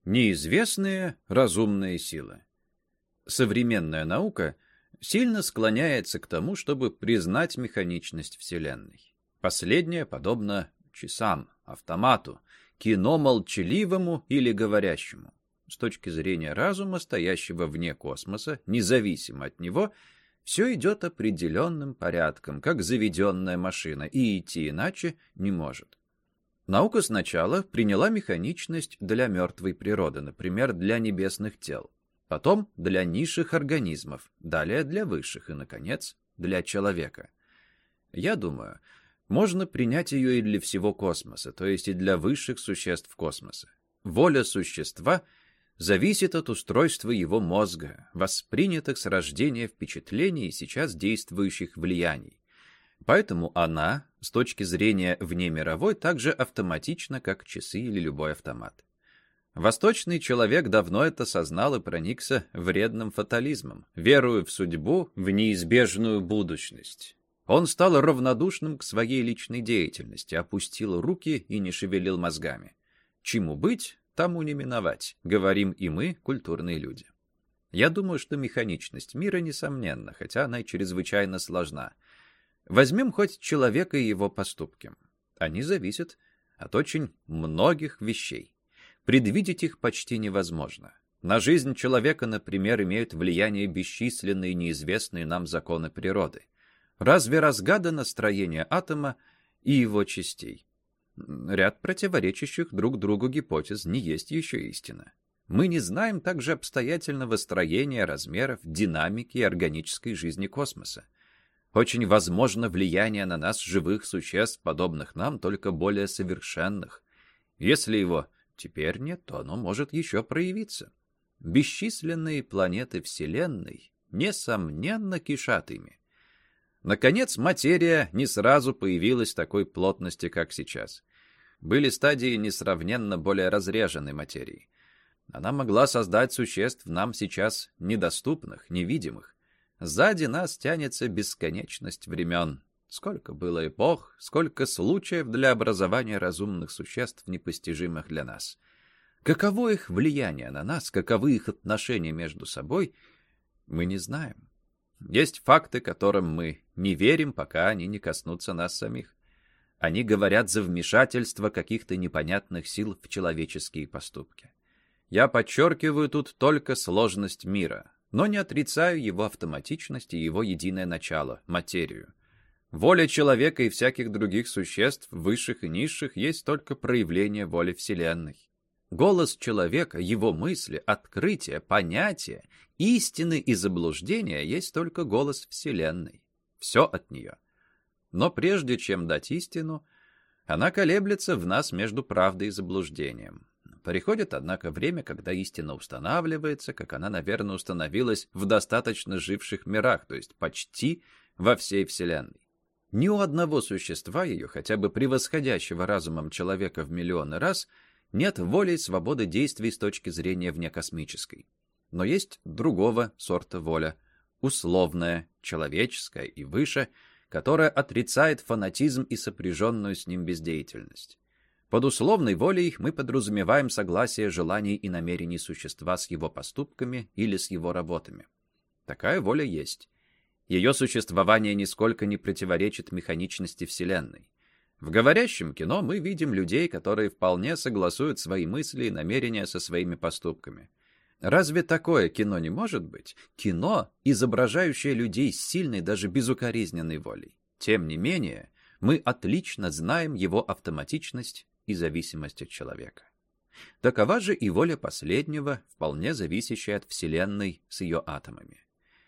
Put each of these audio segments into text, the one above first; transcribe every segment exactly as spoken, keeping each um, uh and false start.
Неизвестные разумные силы. Современная наука сильно склоняется к тому, чтобы признать механичность Вселенной. Последнее подобно часам, автомату, кино молчаливому или говорящему. С точки зрения разума, стоящего вне космоса, независимо от него, все идет определенным порядком, как заведенная машина, и идти иначе не может. Наука сначала приняла механичность для мертвой природы, например, для небесных тел, потом для низших организмов, далее для высших и, наконец, для человека. Я думаю, можно принять ее и для всего космоса, то есть и для высших существ космоса. Воля существа зависит от устройства его мозга, воспринятых с рождения впечатлений и сейчас действующих влияний. Поэтому она, с точки зрения внемировой, так же автоматична, как часы или любой автомат. Восточный человек давно это сознал и проникся вредным фатализмом, веруя в судьбу, в неизбежную будущность. Он стал равнодушным к своей личной деятельности, опустил руки и не шевелил мозгами. Чему быть, тому не миновать, говорим и мы, культурные люди. Я думаю, что механичность мира несомненна, хотя она и чрезвычайно сложна. Возьмем хоть человека и его поступки. Они зависят от очень многих вещей. Предвидеть их почти невозможно. На жизнь человека, например, имеют влияние бесчисленные неизвестные нам законы природы. Разве разгадано строение атома и его частей? Ряд противоречащих друг другу гипотез не есть еще истина. Мы не знаем также обстоятельного строения, размеров, динамики и органической жизни космоса. Очень возможно влияние на нас живых существ, подобных нам, только более совершенных. Если его теперь нет, то оно может еще проявиться. Бесчисленные планеты Вселенной, несомненно, кишат ими. Наконец, материя не сразу появилась такой плотности, как сейчас. Были стадии несравненно более разреженной материи. Она могла создать существ нам сейчас недоступных, невидимых. Сзади нас тянется бесконечность времен. Сколько было эпох, сколько случаев для образования разумных существ, непостижимых для нас. Каково их влияние на нас, каковы их отношения между собой, мы не знаем. Есть факты, которым мы не верим, пока они не коснутся нас самих. Они говорят за вмешательство каких-то непонятных сил в человеческие поступки. Я подчеркиваю тут только сложность мира, но не отрицаю его автоматичность и его единое начало — материю. Воля человека и всяких других существ, высших и низших, есть только проявление воли Вселенной. Голос человека, его мысли, открытия, понятия, истины и заблуждения есть только голос Вселенной. Все от нее. Но прежде чем дать истину, она колеблется в нас между правдой и заблуждением. Приходит, однако, время, когда истина устанавливается, как она, наверное, установилась в достаточно живших мирах, то есть почти во всей Вселенной. Ни у одного существа ее, хотя бы превосходящего разумом человека в миллионы раз, нет воли и свободы действий с точки зрения внекосмической. Но есть другого сорта воля, условная, человеческая и выше, которая отрицает фанатизм и сопряженную с ним бездеятельность. Под условной волей мы подразумеваем согласие желаний и намерений существа с его поступками или с его работами. Такая воля есть. Ее существование нисколько не противоречит механичности Вселенной. В говорящем кино мы видим людей, которые вполне согласуют свои мысли и намерения со своими поступками. Разве такое кино не может быть? Кино, изображающее людей с сильной, даже безукоризненной волей. Тем не менее, мы отлично знаем его автоматичность и зависимость от человека. Такова же и воля последнего, вполне зависящая от Вселенной с ее атомами.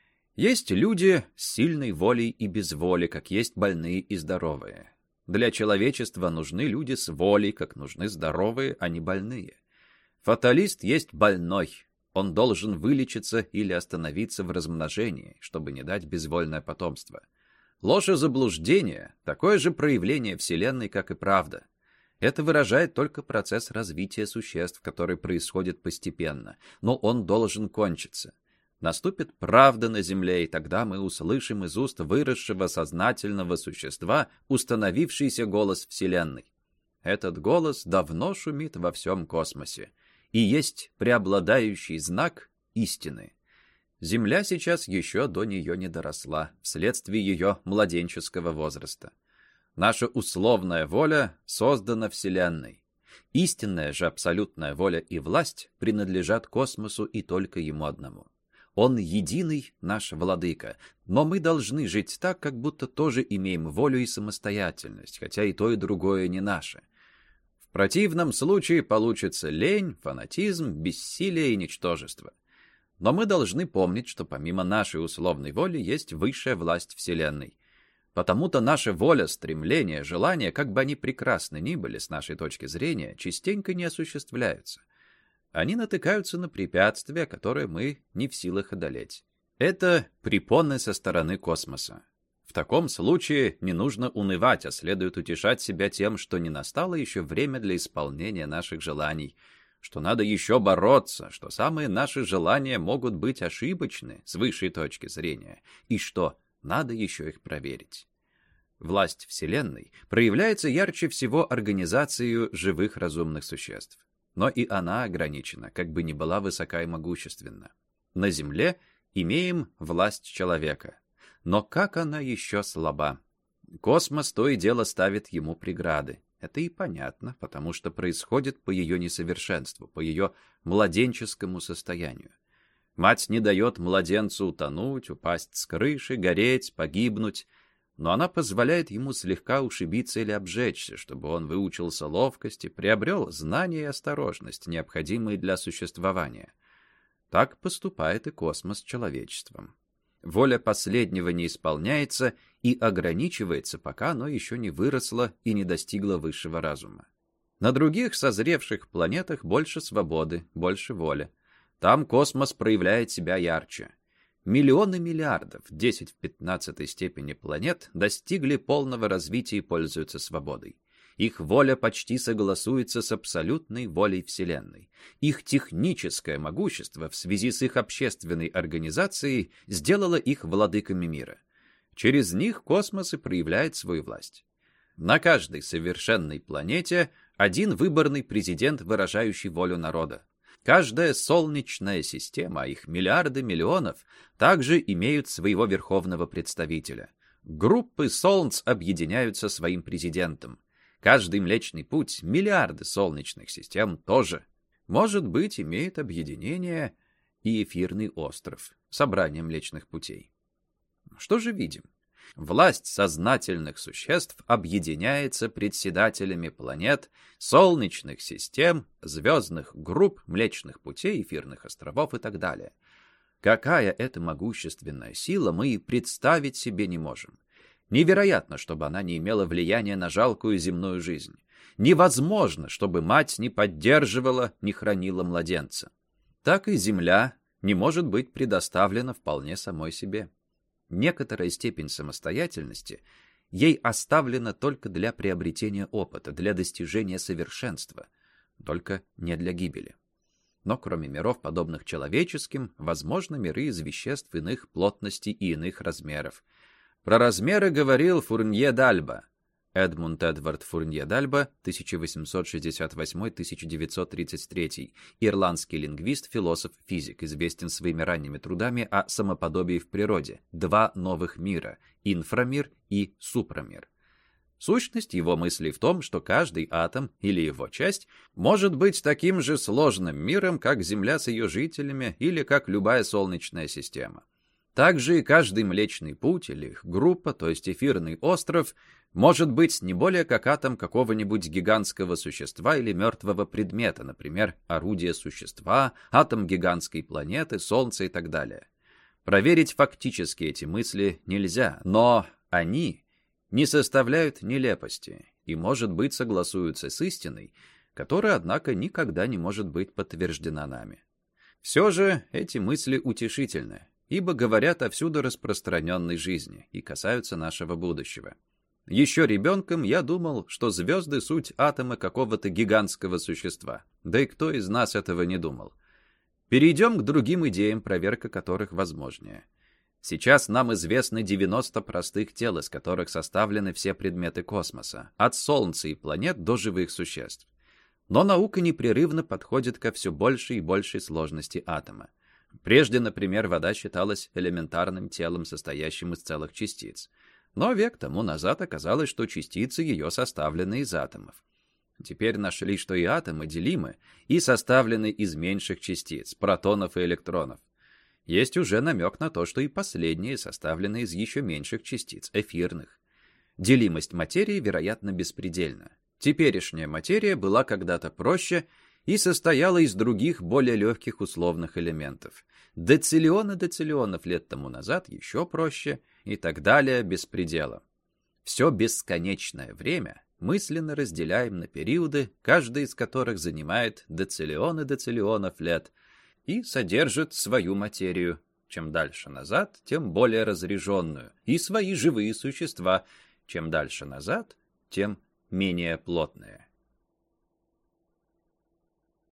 Есть люди с сильной волей и без воли, как есть больные и здоровые. Для человечества нужны люди с волей, как нужны здоровые, а не больные. Фаталист есть больной. Он должен вылечиться или остановиться в размножении, чтобы не дать безвольное потомство. Ложь и заблуждение – такое же проявление Вселенной, как и правда. Это выражает только процесс развития существ, который происходит постепенно, но он должен кончиться. Наступит правда на земле, и тогда мы услышим из уст выросшего сознательного существа установившийся голос Вселенной. Этот голос давно шумит во всем космосе, и есть преобладающий знак истины. Земля сейчас еще до нее не доросла, вследствие ее младенческого возраста. Наша условная воля создана Вселенной. Истинная же абсолютная воля и власть принадлежат космосу и только ему одному. Он единый наш владыка, но мы должны жить так, как будто тоже имеем волю и самостоятельность, хотя и то, и другое не наше. В противном случае получится лень, фанатизм, бессилие и ничтожество. Но мы должны помнить, что помимо нашей условной воли есть высшая власть Вселенной. Потому-то наша воля, стремление, желания, как бы они прекрасны ни были с нашей точки зрения, частенько не осуществляются. Они натыкаются на препятствия, которые мы не в силах одолеть. Это препоны со стороны космоса. В таком случае не нужно унывать, а следует утешать себя тем, что не настало еще время для исполнения наших желаний, что надо еще бороться, что самые наши желания могут быть ошибочны с высшей точки зрения, и что надо еще их проверить. Власть Вселенной проявляется ярче всего организацией живых разумных существ. Но и она ограничена, как бы ни была высока и могущественна. На Земле имеем власть человека. Но как она еще слаба? Космос то и дело ставит ему преграды. Это и понятно, потому что происходит по ее несовершенству, по ее младенческому состоянию. Мать не дает младенцу утонуть, упасть с крыши, гореть, погибнуть, но она позволяет ему слегка ушибиться или обжечься, чтобы он выучился ловкости, приобрел знания и осторожность, необходимые для существования. Так поступает и космос с человечеством. Воля последнего не исполняется и ограничивается, пока оно еще не выросло и не достигло высшего разума. На других созревших планетах больше свободы, больше воли. Там космос проявляет себя ярче. Миллионы миллиардов, десять в пятнадцатой степени планет, достигли полного развития и пользуются свободой. Их воля почти согласуется с абсолютной волей Вселенной. Их техническое могущество в связи с их общественной организацией сделало их владыками мира. Через них космос и проявляет свою власть. На каждой совершенной планете один выборный президент, выражающий волю народа. Каждая солнечная система, а их миллиарды миллионов, также имеют своего верховного представителя. Группы солнц объединяются своим президентом. Каждый Млечный Путь, миллиарды солнечных систем тоже. Может быть, имеет объединение и эфирный остров, собрание Млечных Путей. Что же видим? Власть сознательных существ объединяется председателями планет, солнечных систем, звездных групп, Млечных Путей, эфирных островов и так далее. Какая это могущественная сила, мы и представить себе не можем. Невероятно, чтобы она не имела влияния на жалкую земную жизнь. Невозможно, чтобы мать не поддерживала, не хранила младенца. Так и земля не может быть предоставлена вполне самой себе. Некоторая степень самостоятельности ей оставлена только для приобретения опыта, для достижения совершенства, только не для гибели. Но кроме миров, подобных человеческим, возможны миры из веществ иных плотностей и иных размеров. Про размеры говорил Фурнье д'Альба. Эдмунд Эдвард Фурнье д'Альба, тысяча восемьсот шестьдесят восьмой — тысяча девятьсот тридцать третий, ирландский лингвист, философ, физик, известен своими ранними трудами о самоподобии в природе. Два новых мира — инфрамир и супрамир. Сущность его мыслей в том, что каждый атом или его часть может быть таким же сложным миром, как Земля с ее жителями или как любая солнечная система. Также и каждый Млечный Путь или их группа, то есть эфирный остров, может быть не более как атом какого-нибудь гигантского существа или мертвого предмета, например, орудие существа, атом гигантской планеты, Солнца и так далее. Проверить фактически эти мысли нельзя, но они не составляют нелепости и, может быть, согласуются с истиной, которая, однако, никогда не может быть подтверждена нами. Все же эти мысли утешительны, ибо говорят о всюду распространенной жизни и касаются нашего будущего. Еще ребенком я думал, что звезды — суть атомы какого-то гигантского существа. Да и кто из нас этого не думал? Перейдем к другим идеям, проверка которых возможнее. Сейчас нам известны девяносто простых тел, из которых составлены все предметы космоса, от Солнца и планет до живых существ. Но наука непрерывно подходит ко все большей и большей сложности атома. Прежде, например, вода считалась элементарным телом, состоящим из целых частиц. Но век тому назад оказалось, что частицы ее составлены из атомов. Теперь нашли, что и атомы делимы и составлены из меньших частиц, протонов и электронов. Есть уже намек на то, что и последние составлены из еще меньших частиц, эфирных. Делимость материи, вероятно, беспредельна. Теперешняя материя была когда-то проще и состояла из других, более легких условных элементов. Дециллионы дециллионов лет тому назад еще проще и так далее без предела. Все бесконечное время мысленно разделяем на периоды, каждый из которых занимает дециллионы дециллионов лет и содержит свою материю. Чем дальше назад, тем более разряженную, и свои живые существа. Чем дальше назад, тем менее плотные.